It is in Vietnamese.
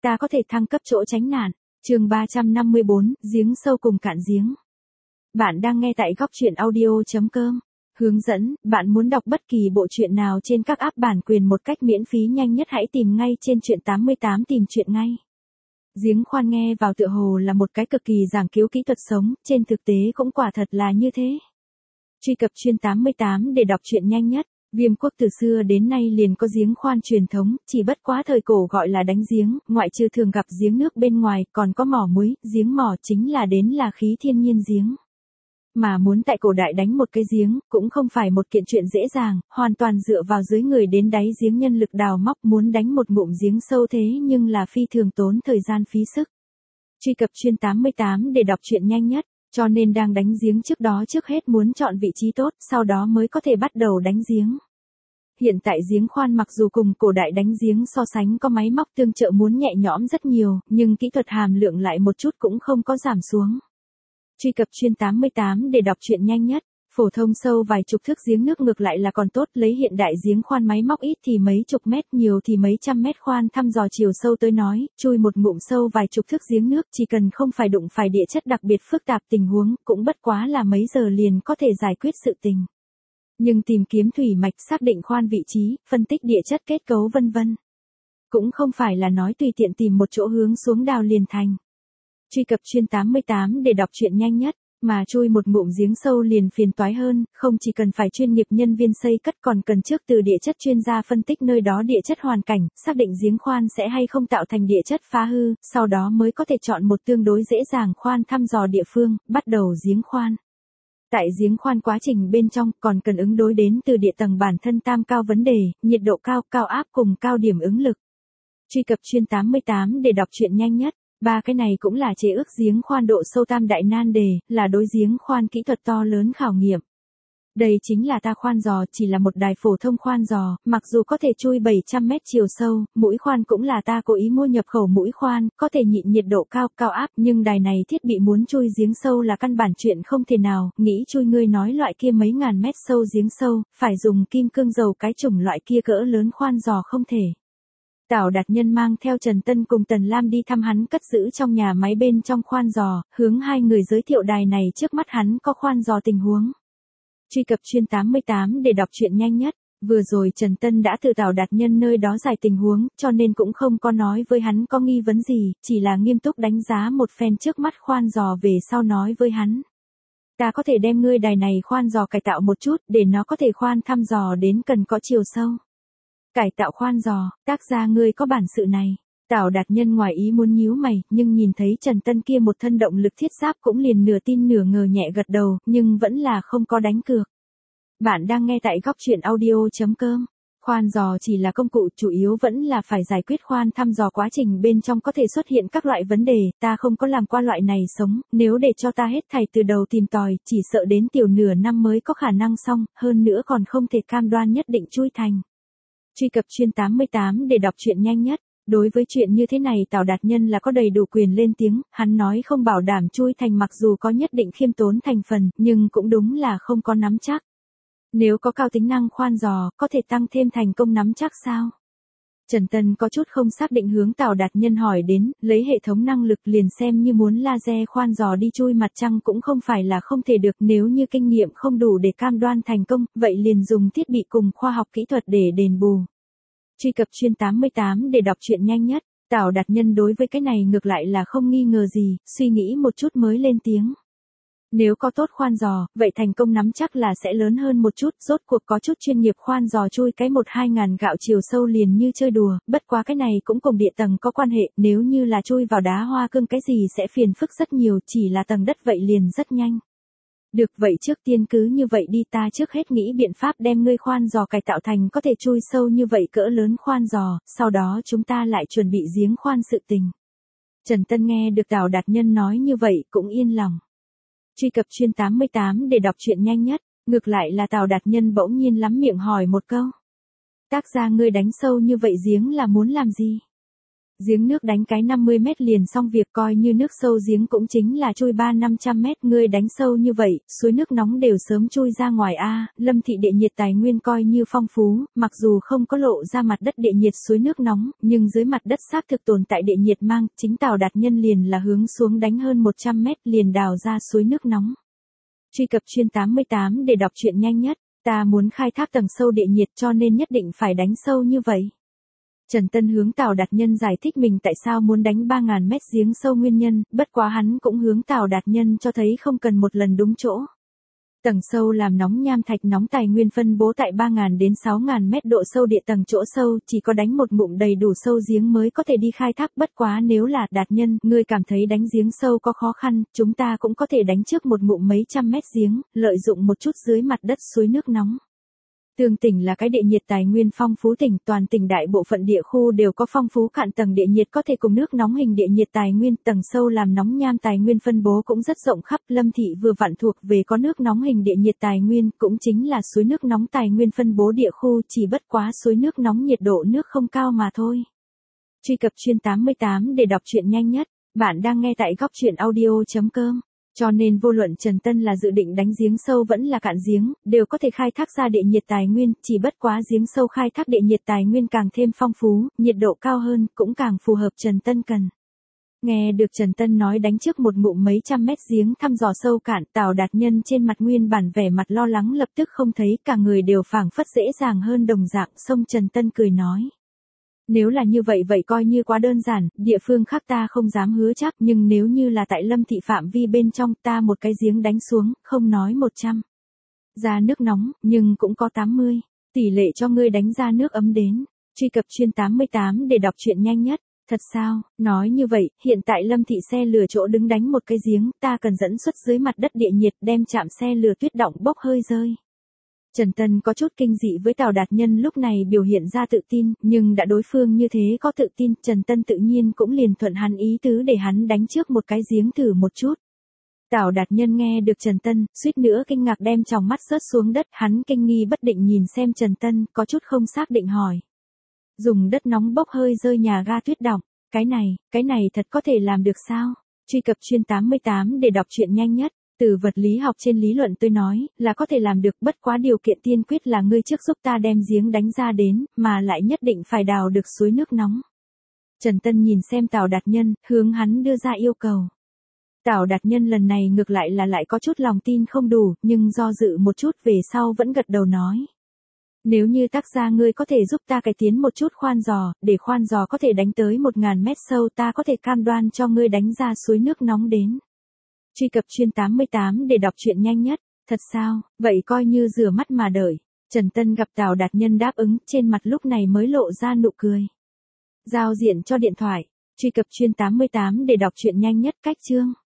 Ta có thể thăng cấp chỗ tránh nạn. Chương 354, giếng sâu cùng cạn giếng. Bạn đang nghe tại góc truyện audio.com. Hướng dẫn, bạn muốn đọc bất kỳ bộ truyện nào trên các app bản quyền một cách miễn phí nhanh nhất hãy tìm ngay trên truyện 88 tìm truyện ngay. Giếng khoan nghe vào tựa hồ là một cái cực kỳ giảng cứu kỹ thuật sống, trên thực tế cũng quả thật là như thế. Truy cập truyện 88 để đọc truyện nhanh nhất. Viêm quốc từ xưa đến nay liền có giếng khoan truyền thống, chỉ bất quá thời cổ gọi là đánh giếng, ngoại trừ thường gặp giếng nước bên ngoài, còn có mỏ muối, giếng mỏ chính là đến là khí thiên nhiên giếng. Mà muốn tại cổ đại đánh một cái giếng, cũng không phải một kiện chuyện dễ dàng, hoàn toàn dựa vào dưới người đến đáy giếng nhân lực đào móc muốn đánh một ngụm giếng sâu thế nhưng là phi thường tốn thời gian phí sức. Truy cập truyện 88 để đọc truyện nhanh nhất. Cho nên đang đánh giếng trước đó trước hết muốn chọn vị trí tốt, sau đó mới có thể bắt đầu đánh giếng. Hiện tại giếng khoan mặc dù cùng cổ đại đánh giếng so sánh có máy móc tương trợ muốn nhẹ nhõm rất nhiều, nhưng kỹ thuật hàm lượng lại một chút cũng không có giảm xuống. Truy cập truyện 88 để đọc truyện nhanh nhất. Phổ thông sâu vài chục thước giếng nước ngược lại là còn tốt, lấy hiện đại giếng khoan máy móc ít thì mấy chục mét, nhiều thì mấy trăm mét khoan thăm dò chiều sâu tới nói, chui một ngụm sâu vài chục thước giếng nước chỉ cần không phải đụng phải địa chất đặc biệt phức tạp tình huống, cũng bất quá là mấy giờ liền có thể giải quyết sự tình. Nhưng tìm kiếm thủy mạch, xác định khoan vị trí, phân tích địa chất kết cấu vân vân, cũng không phải là nói tùy tiện tìm một chỗ hướng xuống đào liền thành. Truy cập truyện 88 để đọc truyện nhanh nhất. Mà chui một ngụm giếng sâu liền phiền toái hơn, không chỉ cần phải chuyên nghiệp nhân viên xây cất còn cần trước từ địa chất chuyên gia phân tích nơi đó địa chất hoàn cảnh, xác định giếng khoan sẽ hay không tạo thành địa chất phá hư, sau đó mới có thể chọn một tương đối dễ dàng khoan thăm dò địa phương, bắt đầu giếng khoan. Tại giếng khoan quá trình bên trong còn cần ứng đối đến từ địa tầng bản thân tam cao vấn đề, nhiệt độ cao, cao áp cùng cao điểm ứng lực. Truy cập truyện 88 để đọc truyện nhanh nhất. Ba cái này cũng là chế ước giếng khoan độ sâu tam đại nan đề, là đối giếng khoan kỹ thuật to lớn khảo nghiệm. Đây chính là ta khoan giò, chỉ là một đài phổ thông khoan giò, mặc dù có thể chui 700 mét chiều sâu, mũi khoan cũng là ta cố ý mua nhập khẩu mũi khoan, có thể nhịn nhiệt độ cao, cao áp, nhưng đài này thiết bị muốn chui giếng sâu là căn bản chuyện không thể nào, nghĩ chui ngươi nói loại kia mấy ngàn mét sâu giếng sâu, phải dùng kim cương dầu cái chủng loại kia cỡ lớn khoan giò không thể. Tào Đạt Nhân mang theo Trần Tân cùng Tần Lam đi thăm hắn cất giữ trong nhà máy bên trong khoan giò, hướng hai người giới thiệu đài này trước mắt hắn có khoan giò tình huống. Truy cập truyện 88 để đọc truyện nhanh nhất. Vừa rồi Trần Tân đã từ Tào Đạt Nhân nơi đó giải tình huống, cho nên cũng không có nói với hắn có nghi vấn gì, chỉ là nghiêm túc đánh giá một phen trước mắt khoan giò về sau nói với hắn. Ta có thể đem ngươi đài này khoan giò cải tạo một chút, để nó có thể khoan thăm dò đến cần có chiều sâu. Cải tạo khoan giò, tác gia ngươi có bản sự này. Tào Đạt Nhân ngoài ý muốn nhíu mày, nhưng nhìn thấy Trần Tân kia một thân động lực thiết giáp cũng liền nửa tin nửa ngờ nhẹ gật đầu, nhưng vẫn là không có đánh cược. Bạn đang nghe tại góc truyện audio.com. Khoan giò chỉ là công cụ, chủ yếu vẫn là phải giải quyết khoan thăm dò quá trình bên trong có thể xuất hiện các loại vấn đề, ta không có làm qua loại này sống, nếu để cho ta hết thảy từ đầu tìm tòi, chỉ sợ đến tiểu nửa năm mới có khả năng xong, hơn nữa còn không thể cam đoan nhất định chui thành. Truy cập truyện 88 để đọc truyện nhanh nhất. Đối với chuyện như thế này Tào Đạt Nhân là có đầy đủ quyền lên tiếng, hắn nói không bảo đảm chui thành mặc dù có nhất định khiêm tốn thành phần, nhưng cũng đúng là không có nắm chắc. Nếu có cao tính năng khoan giò, có thể tăng thêm thành công nắm chắc sao? Trần Tân có chút không xác định hướng Tào Đạt Nhân hỏi đến, lấy hệ thống năng lực liền xem như muốn laser khoan giò đi chui mặt trăng cũng không phải là không thể được, nếu như kinh nghiệm không đủ để cam đoan thành công, vậy liền dùng thiết bị cùng khoa học kỹ thuật để đền bù. Truy cập truyện 88 để đọc truyện nhanh nhất. Tào Đạt Nhân đối với cái này ngược lại là không nghi ngờ gì, suy nghĩ một chút mới lên tiếng. Nếu có tốt khoan giò, vậy thành công nắm chắc là sẽ lớn hơn một chút, rốt cuộc có chút chuyên nghiệp khoan giò chui cái 1-2 ngàn gạo chiều sâu liền như chơi đùa, bất quá cái này cũng cùng địa tầng có quan hệ, nếu như là chui vào đá hoa cương cái gì sẽ phiền phức rất nhiều, chỉ là tầng đất vậy liền rất nhanh. Được vậy trước tiên cứ như vậy đi, ta trước hết nghĩ biện pháp đem ngươi khoan giò cải tạo thành có thể chui sâu như vậy cỡ lớn khoan giò, sau đó chúng ta lại chuẩn bị giếng khoan sự tình. Trần Tân nghe được Tào Đạt Nhân nói như vậy cũng yên lòng. Truy cập truyện 88 để đọc truyện nhanh nhất. Ngược lại là Tào Đạt Nhân bỗng nhiên lắm miệng hỏi một câu. Tác gia ngươi đánh sâu như vậy giếng là muốn làm gì? Giếng nước đánh cái 50 mét liền xong việc, coi như nước sâu giếng cũng chính là chui 300-500 mét, ngươi đánh sâu như vậy, suối nước nóng đều sớm chui ra ngoài a. Lâm thị địa nhiệt tài nguyên coi như phong phú, mặc dù không có lộ ra mặt đất địa nhiệt suối nước nóng, nhưng dưới mặt đất xác thực tồn tại địa nhiệt mang, chính Tào Đạt Nhân liền là hướng xuống đánh hơn 100 mét liền đào ra suối nước nóng. Truy cập chuyên 88 để đọc truyện nhanh nhất, ta muốn khai thác tầng sâu địa nhiệt cho nên nhất định phải đánh sâu như vậy. Trần Tân hướng Tào Đạt Nhân giải thích mình tại sao muốn đánh 3.000 mét giếng sâu nguyên nhân, bất quá hắn cũng hướng Tào Đạt Nhân cho thấy không cần một lần đúng chỗ. Tầng sâu làm nóng nham thạch nóng tài nguyên phân bố tại 3.000 đến 6.000 mét độ sâu địa tầng chỗ sâu, chỉ có đánh một ngụm đầy đủ sâu giếng mới có thể đi khai thác, bất quá nếu là Đạt Nhân, ngươi cảm thấy đánh giếng sâu có khó khăn, chúng ta cũng có thể đánh trước một ngụm mấy trăm mét giếng, lợi dụng một chút dưới mặt đất suối nước nóng. Tương tỉnh là cái địa nhiệt tài nguyên phong phú tỉnh, toàn tỉnh đại bộ phận địa khu đều có phong phú cạn tầng địa nhiệt có thể cùng nước nóng hình địa nhiệt tài nguyên, tầng sâu làm nóng nham tài nguyên phân bố cũng rất rộng khắp. Lâm thị vừa vặn thuộc về có nước nóng hình địa nhiệt tài nguyên, cũng chính là suối nước nóng tài nguyên phân bố địa khu, chỉ bất quá suối nước nóng nhiệt độ nước không cao mà thôi. Truy cập chuyên 88 để đọc truyện nhanh nhất, bạn đang nghe tại góc truyện audio.com. Cho nên vô luận Trần Tân là dự định đánh giếng sâu vẫn là cạn giếng, đều có thể khai thác ra địa nhiệt tài nguyên, chỉ bất quá giếng sâu khai thác địa nhiệt tài nguyên càng thêm phong phú, nhiệt độ cao hơn, cũng càng phù hợp Trần Tân cần. Nghe được Trần Tân nói đánh trước một ngụm mấy trăm mét giếng thăm dò sâu cạn, Tào Đạt Nhân trên mặt nguyên bản vẻ mặt lo lắng lập tức không thấy, cả người đều phảng phất dễ dàng hơn đồng dạng, xông Trần Tân cười nói. Nếu là như vậy vậy coi như quá đơn giản, địa phương khác ta không dám hứa chắc, nhưng nếu như là tại Lâm thị phạm vi bên trong ta một cái giếng đánh xuống, không nói 100. Ra nước nóng, nhưng cũng có 80. Tỷ lệ cho ngươi đánh ra nước ấm đến. Truy cập chuyên 88 để đọc truyện nhanh nhất. Thật sao, nói như vậy, hiện tại Lâm thị xe lửa chỗ đứng đánh một cái giếng, ta cần dẫn xuất dưới mặt đất địa nhiệt đem chạm xe lửa tuyết động bốc hơi rơi. Trần Tân có chút kinh dị với Tào Đạt Nhân lúc này biểu hiện ra tự tin, nhưng đã đối phương như thế có tự tin, Trần Tân tự nhiên cũng liền thuận hắn ý tứ để hắn đánh trước một cái giếng thử một chút. Tào Đạt Nhân nghe được Trần Tân, suýt nữa kinh ngạc đem tròng mắt rớt xuống đất, hắn kinh nghi bất định nhìn xem Trần Tân, có chút không xác định hỏi. Dùng đất nóng bốc hơi rơi nhà ga tuyết động, cái này thật có thể làm được sao? Truy cập chuyên 88 để đọc truyện nhanh nhất. Từ vật lý học trên lý luận tôi nói, là có thể làm được, bất quá điều kiện tiên quyết là ngươi trước giúp ta đem giếng đánh ra đến, mà lại nhất định phải đào được suối nước nóng. Trần Tân nhìn xem Tào Đạt Nhân, hướng hắn đưa ra yêu cầu. Tào Đạt Nhân lần này ngược lại là lại có chút lòng tin không đủ, nhưng do dự một chút về sau vẫn gật đầu nói. Nếu như tác gia ngươi có thể giúp ta cải tiến một chút khoan giò, để khoan giò có thể đánh tới 1.000 mét sâu, ta có thể cam đoan cho ngươi đánh ra suối nước nóng đến. Truy cập chuyên 88 để đọc truyện nhanh nhất. Thật sao, vậy coi như rửa mắt mà đợi. Trần Tân gặp Tào Đạt Nhân đáp ứng, trên mặt lúc này mới lộ ra nụ cười. Giao diện cho điện thoại. Truy cập chuyên 88 để đọc truyện nhanh nhất. Cách chương.